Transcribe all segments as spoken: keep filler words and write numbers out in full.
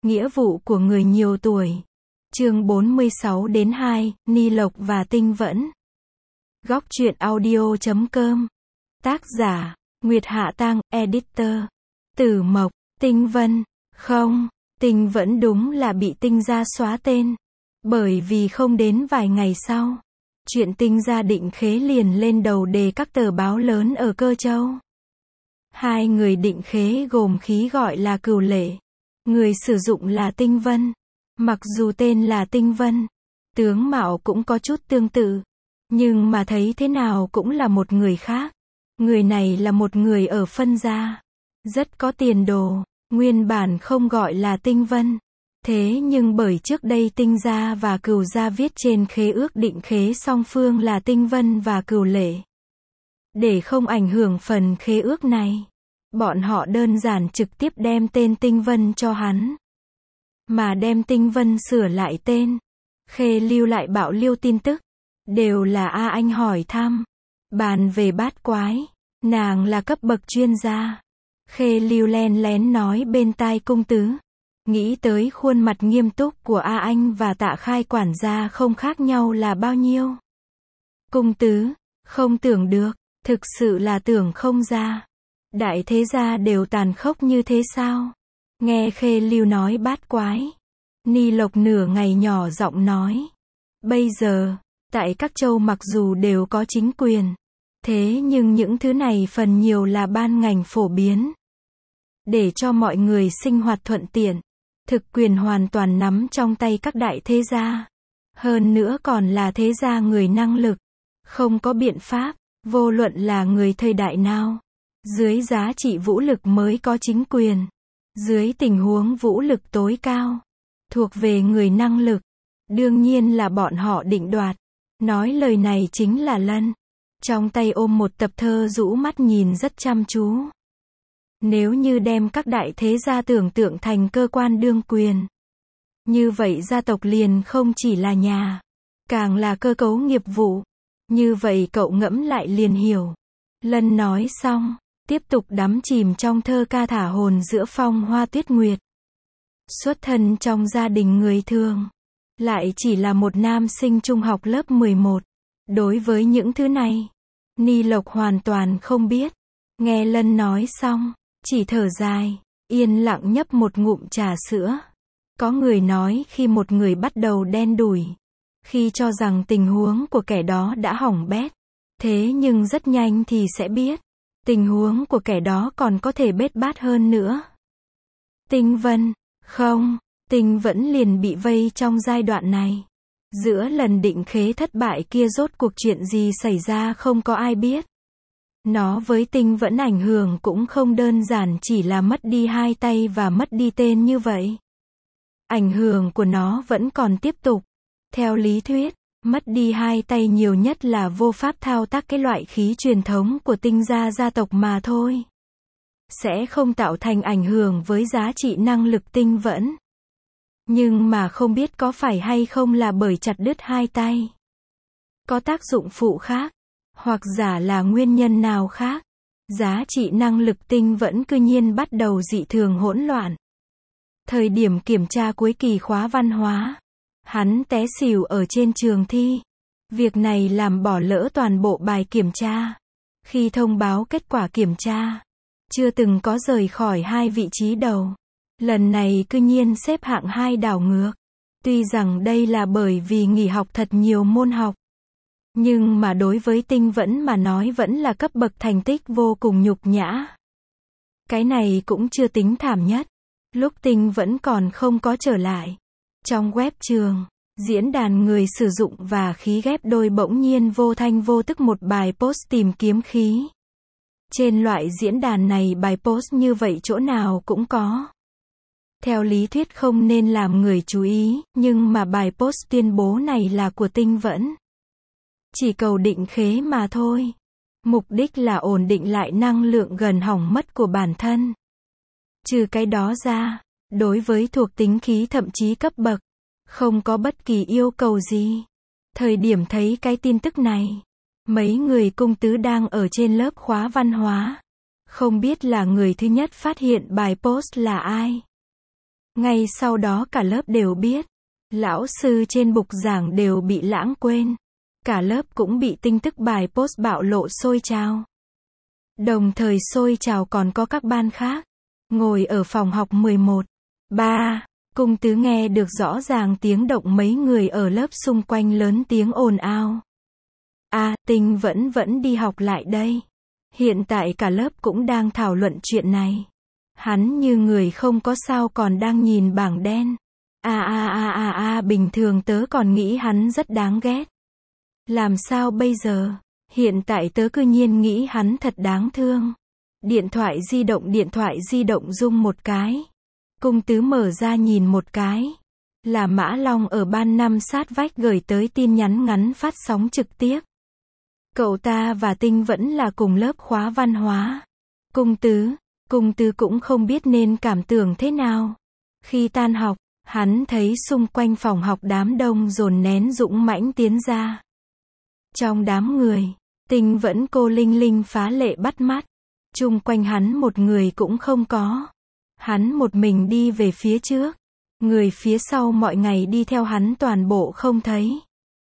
Nghĩa vụ của người nhiều tuổi. Chương bốn mươi sáu đến hai, Ni Lộc và Tinh Vẫn. Góc truyện audio chấm com. Tác giả, Nguyệt Hạ Tăng, Editor. Tử Mộc, Tinh Vân. Không, Tinh Vẫn đúng là bị Tinh gia xóa tên. Bởi vì không đến vài ngày sau, chuyện Tinh gia Định Khế liền lên đầu đề các tờ báo lớn ở Cơ Châu. Hai người Định Khế gồm khí gọi là Cửu Lệ. Người sử dụng là Tinh Vân. Mặc dù tên là Tinh Vân, tướng mạo cũng có chút tương tự, nhưng mà thấy thế nào cũng là một người khác. Người này là một người ở Phân gia, rất có tiền đồ, nguyên bản không gọi là Tinh Vân. Thế nhưng bởi trước đây Tinh gia và Cửu gia viết trên khế ước định khế song phương là Tinh Vân và Cửu Lệ. Để không ảnh hưởng phần khế ước này, bọn họ đơn giản trực tiếp đem tên Tinh Vân cho hắn. Mà đem Tinh Vân sửa lại tên. Khê lưu lại bạo liêu tin tức. Đều là A Anh hỏi thăm. Bàn về bát quái. Nàng là cấp bậc chuyên gia. Khê lưu len lén nói bên tai cung tứ. Nghĩ tới khuôn mặt nghiêm túc của A Anh và Tạ Khai quản gia không khác nhau là bao nhiêu. Cung tứ, không tưởng được, thực sự là tưởng không ra. Đại thế gia đều tàn khốc như thế sao? Nghe Khê Lưu nói bát quái. Ni Lộc nửa ngày nhỏ giọng nói. Bây giờ, tại các châu mặc dù đều có chính quyền. Thế nhưng những thứ này phần nhiều là ban ngành phổ biến. Để cho mọi người sinh hoạt thuận tiện. Thực quyền hoàn toàn nắm trong tay các đại thế gia. Hơn nữa còn là thế gia người năng lực. Không có biện pháp, vô luận là người thời đại nào. Dưới giá trị vũ lực mới có chính quyền. Dưới tình huống vũ lực tối cao, thuộc về người năng lực, đương nhiên là bọn họ định đoạt. Nói lời này chính là Lân. Trong tay ôm một tập thơ rũ mắt nhìn rất chăm chú. Nếu như đem các đại thế gia tưởng tượng thành cơ quan đương quyền, như vậy gia tộc liền không chỉ là nhà, càng là cơ cấu nghiệp vụ. Như vậy cậu ngẫm lại liền hiểu. Lân nói xong, tiếp tục đắm chìm trong thơ ca thả hồn giữa phong hoa tuyết nguyệt. Xuất thân trong gia đình người thường, lại chỉ là một nam sinh trung học lớp mười một. Đối với những thứ này, Ni Lộc hoàn toàn không biết. Nghe Lân nói xong, chỉ thở dài, yên lặng nhấp một ngụm trà sữa. Có người nói khi một người bắt đầu đen đủi, khi cho rằng tình huống của kẻ đó đã hỏng bét, thế nhưng rất nhanh thì sẽ biết. Tình huống của kẻ đó còn có thể bết bát hơn nữa. Tinh Vân, không, Tinh vẫn liền bị vây trong giai đoạn này. Giữa lần định khế thất bại kia rốt cuộc chuyện gì xảy ra không có ai biết. Nó với Tinh vẫn ảnh hưởng cũng không đơn giản chỉ là mất đi hai tay và mất đi tên như vậy. Ảnh hưởng của nó vẫn còn tiếp tục. Theo lý thuyết, mất đi hai tay nhiều nhất là vô pháp thao tác cái loại khí truyền thống của Tinh gia gia tộc mà thôi. Sẽ không tạo thành ảnh hưởng với giá trị năng lực Tinh vẫn. Nhưng mà không biết có phải hay không là bởi chặt đứt hai tay. Có tác dụng phụ khác, hoặc giả là nguyên nhân nào khác. Giá trị năng lực Tinh vẫn cư nhiên bắt đầu dị thường hỗn loạn. Thời điểm kiểm tra cuối kỳ khóa văn hóa, hắn té xỉu ở trên trường thi. Việc này làm bỏ lỡ toàn bộ bài kiểm tra. Khi thông báo kết quả kiểm tra, chưa từng có rời khỏi hai vị trí đầu. Lần này cư nhiên xếp hạng hai đảo ngược. Tuy rằng đây là bởi vì nghỉ học thật nhiều môn học. Nhưng mà đối với Tinh vẫn mà nói vẫn là cấp bậc thành tích vô cùng nhục nhã. Cái này cũng chưa tính thảm nhất. Lúc Tinh vẫn còn không có trở lại. Trong web trường, diễn đàn người sử dụng và khí ghép đôi bỗng nhiên vô thanh vô tức một bài post tìm kiếm khí. Trên loại diễn đàn này bài post như vậy chỗ nào cũng có. Theo lý thuyết không nên làm người chú ý, nhưng mà bài post tuyên bố này là của Tinh vẫn. Chỉ cầu định khế mà thôi. Mục đích là ổn định lại năng lượng gần hỏng mất của bản thân. Trừ cái đó ra, đối với thuộc tính khí thậm chí cấp bậc, không có bất kỳ yêu cầu gì. Thời điểm thấy cái tin tức này, mấy người cung tứ đang ở trên lớp khóa văn hóa. Không biết là người thứ nhất phát hiện bài post là ai. Ngay sau đó cả lớp đều biết. Lão sư trên bục giảng đều bị lãng quên. Cả lớp cũng bị tin tức bài post bạo lộ sôi trào. Đồng thời sôi trào còn có các ban khác. Ngồi ở phòng học mười một. ba. Cung Tứ nghe được rõ ràng tiếng động mấy người ở lớp xung quanh lớn tiếng ồn ào. À, Tinh vẫn vẫn đi học lại đây. Hiện tại cả lớp cũng đang thảo luận chuyện này. Hắn như người không có sao còn đang nhìn bảng đen. À à à à à bình thường tớ còn nghĩ hắn rất đáng ghét. Làm sao bây giờ? Hiện tại tớ cứ nhiên nghĩ hắn thật đáng thương. Điện thoại di động điện thoại di động rung một cái. Cung Tứ mở ra nhìn một cái. Là Mã Long ở ban năm sát vách gửi tới tin nhắn ngắn phát sóng trực tiếp. Cậu ta và Tinh vẫn là cùng lớp khóa văn hóa. Cung Tứ, Cung Tứ cũng không biết nên cảm tưởng thế nào. Khi tan học, hắn thấy xung quanh phòng học đám đông dồn nén dũng mãnh tiến ra. Trong đám người, Tinh vẫn cô Linh Linh phá lệ bắt mắt. Chung quanh hắn một người cũng không có. Hắn một mình đi về phía trước. Người phía sau mọi ngày đi theo hắn toàn bộ không thấy.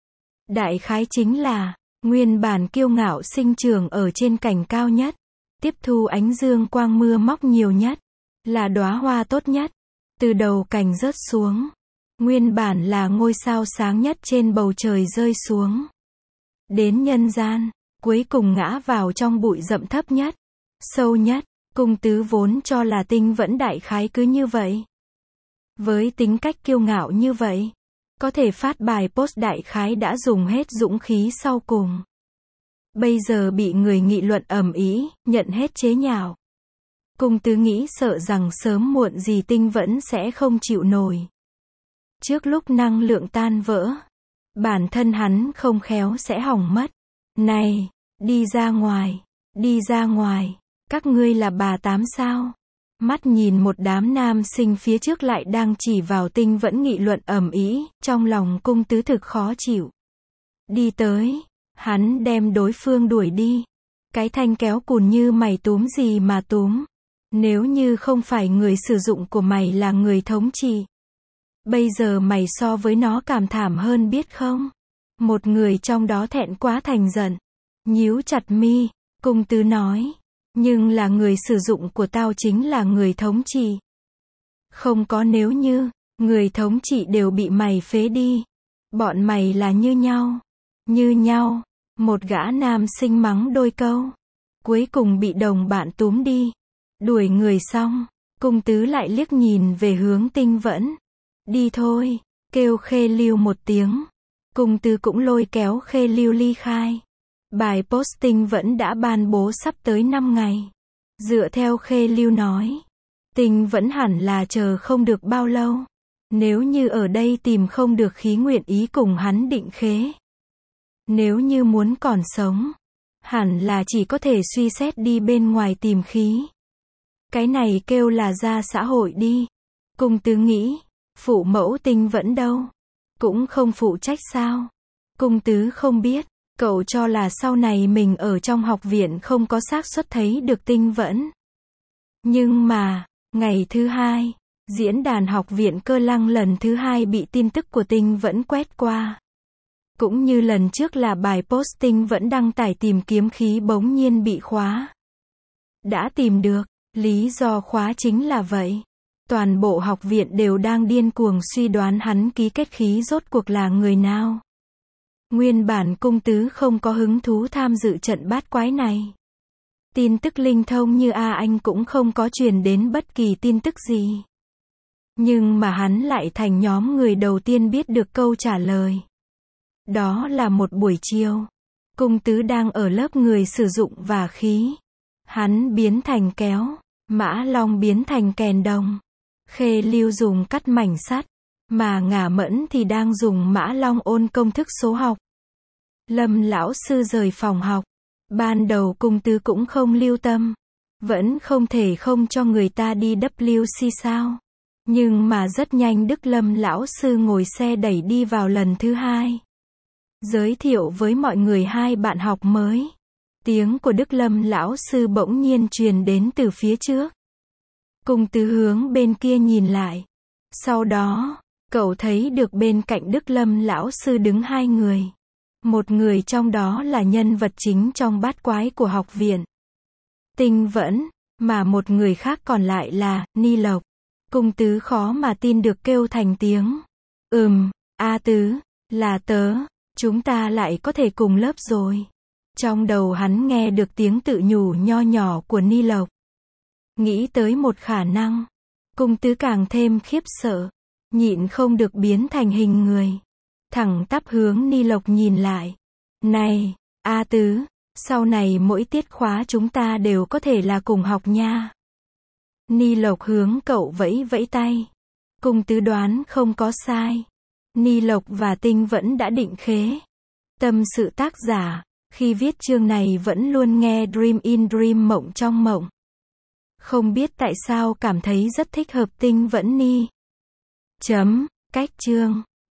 Đại khái chính là, nguyên bản kiêu ngạo sinh trưởng ở trên cành cao nhất. Tiếp thu ánh dương quang mưa móc nhiều nhất. Là đóa hoa tốt nhất. Từ đầu cành rớt xuống. Nguyên bản là ngôi sao sáng nhất trên bầu trời rơi xuống. Đến nhân gian, cuối cùng ngã vào trong bụi rậm thấp nhất. Sâu nhất. Cung Tứ vốn cho là Tinh vẫn đại khái cứ như vậy. Với tính cách kiêu ngạo như vậy, có thể phát bài post đại khái đã dùng hết dũng khí sau cùng. Bây giờ bị người nghị luận ầm ĩ, nhận hết chế nhạo. Cung Tứ nghĩ sợ rằng sớm muộn gì Tinh vẫn sẽ không chịu nổi. Trước lúc năng lượng tan vỡ, bản thân hắn không khéo sẽ hỏng mất. Này, đi ra ngoài, đi ra ngoài. Các ngươi là bà tám sao? Mắt nhìn một đám nam sinh phía trước lại đang chỉ vào Tinh vẫn nghị luận ầm ĩ, trong lòng Cung Tứ thực khó chịu. Đi tới, hắn đem đối phương đuổi đi. Cái thanh kéo cùn như mày túm gì mà túm. Nếu như không phải người sử dụng của mày là người thống trị. Bây giờ mày so với nó cảm thảm hơn biết không? Một người trong đó thẹn quá thành giận. Nhíu chặt mi, Cung Tứ nói. Nhưng là người sử dụng của tao chính là người thống trị. Không có nếu như, người thống trị đều bị mày phế đi. Bọn mày là như nhau. Như nhau. Một gã nam sinh mắng đôi câu. Cuối cùng bị đồng bạn túm đi. Đuổi người xong, Cung Tứ lại liếc nhìn về hướng Tinh vẫn. Đi thôi, kêu Khê Lưu một tiếng. Cung Tứ cũng lôi kéo Khê Lưu ly khai. Bài posting vẫn đã ban bố sắp tới năm ngày. Dựa theo Khê Lưu nói, Tinh vẫn hẳn là chờ không được bao lâu. Nếu như ở đây tìm không được khí nguyện ý cùng hắn định khế. Nếu như muốn còn sống, hẳn là chỉ có thể suy xét đi bên ngoài tìm khí. Cái này kêu là ra xã hội đi. Cung Tứ nghĩ, phụ mẫu Tinh vẫn đâu? Cũng không phụ trách sao? Cung Tứ không biết. Cậu cho là sau này mình ở trong học viện không có xác suất thấy được Tinh vẫn. Nhưng mà, ngày thứ hai, diễn đàn học viện Cơ Lăng lần thứ hai bị tin tức của Tinh vẫn quét qua. Cũng như lần trước là bài post Tinh vẫn đăng tải tìm kiếm khí bỗng nhiên bị khóa. Đã tìm được, lý do khóa chính là vậy. Toàn bộ học viện đều đang điên cuồng suy đoán hắn ký kết khí rốt cuộc là người nào. Nguyên bản Cung Tứ không có hứng thú tham dự trận bát quái này. Tin tức linh thông như A Anh cũng không có truyền đến bất kỳ tin tức gì. Nhưng mà hắn lại thành nhóm người đầu tiên biết được câu trả lời. Đó là một buổi chiều. Cung Tứ đang ở lớp người sử dụng và khí. Hắn biến thành kéo. Mã Long biến thành kèn đồng. Khê Lưu dùng cắt mảnh sắt. Mà Ngả Mẫn thì đang dùng Mã Long ôn công thức số học. Lâm lão sư rời phòng học. Ban đầu Cung Tứ cũng không lưu tâm. Vẫn không thể không cho người ta đi W C sao. Nhưng mà rất nhanh Đức Lâm lão sư ngồi xe đẩy đi vào lần thứ hai. Giới thiệu với mọi người hai bạn học mới. Tiếng của Đức Lâm lão sư bỗng nhiên truyền đến từ phía trước. Cung Tứ hướng bên kia nhìn lại. Sau đó, cậu thấy được bên cạnh Đức Lâm lão sư đứng hai người. Một người trong đó là nhân vật chính trong bát quái của học viện Tinh Vẫn, mà một người khác còn lại là Ni Lộc. Cung Tứ khó mà tin được kêu thành tiếng. Ừm, A Tứ, là tớ, chúng ta lại có thể cùng lớp rồi. Trong đầu hắn nghe được tiếng tự nhủ nho nhỏ của Ni Lộc. Nghĩ tới một khả năng, Cung Tứ càng thêm khiếp sợ, nhịn không được biến thành hình người. Thẳng tắp hướng Ni Lộc nhìn lại. Này, A Tứ, sau này mỗi tiết khóa chúng ta đều có thể là cùng học nha. Ni Lộc hướng cậu vẫy vẫy tay. Cung Tứ đoán không có sai. Ni Lộc và Tinh Vẫn đã định khế. Tâm sự tác giả, khi viết chương này vẫn luôn nghe Dream in Dream, mộng trong mộng. Không biết tại sao cảm thấy rất thích hợp Tinh Vẫn Ni. Chấm, cách chương.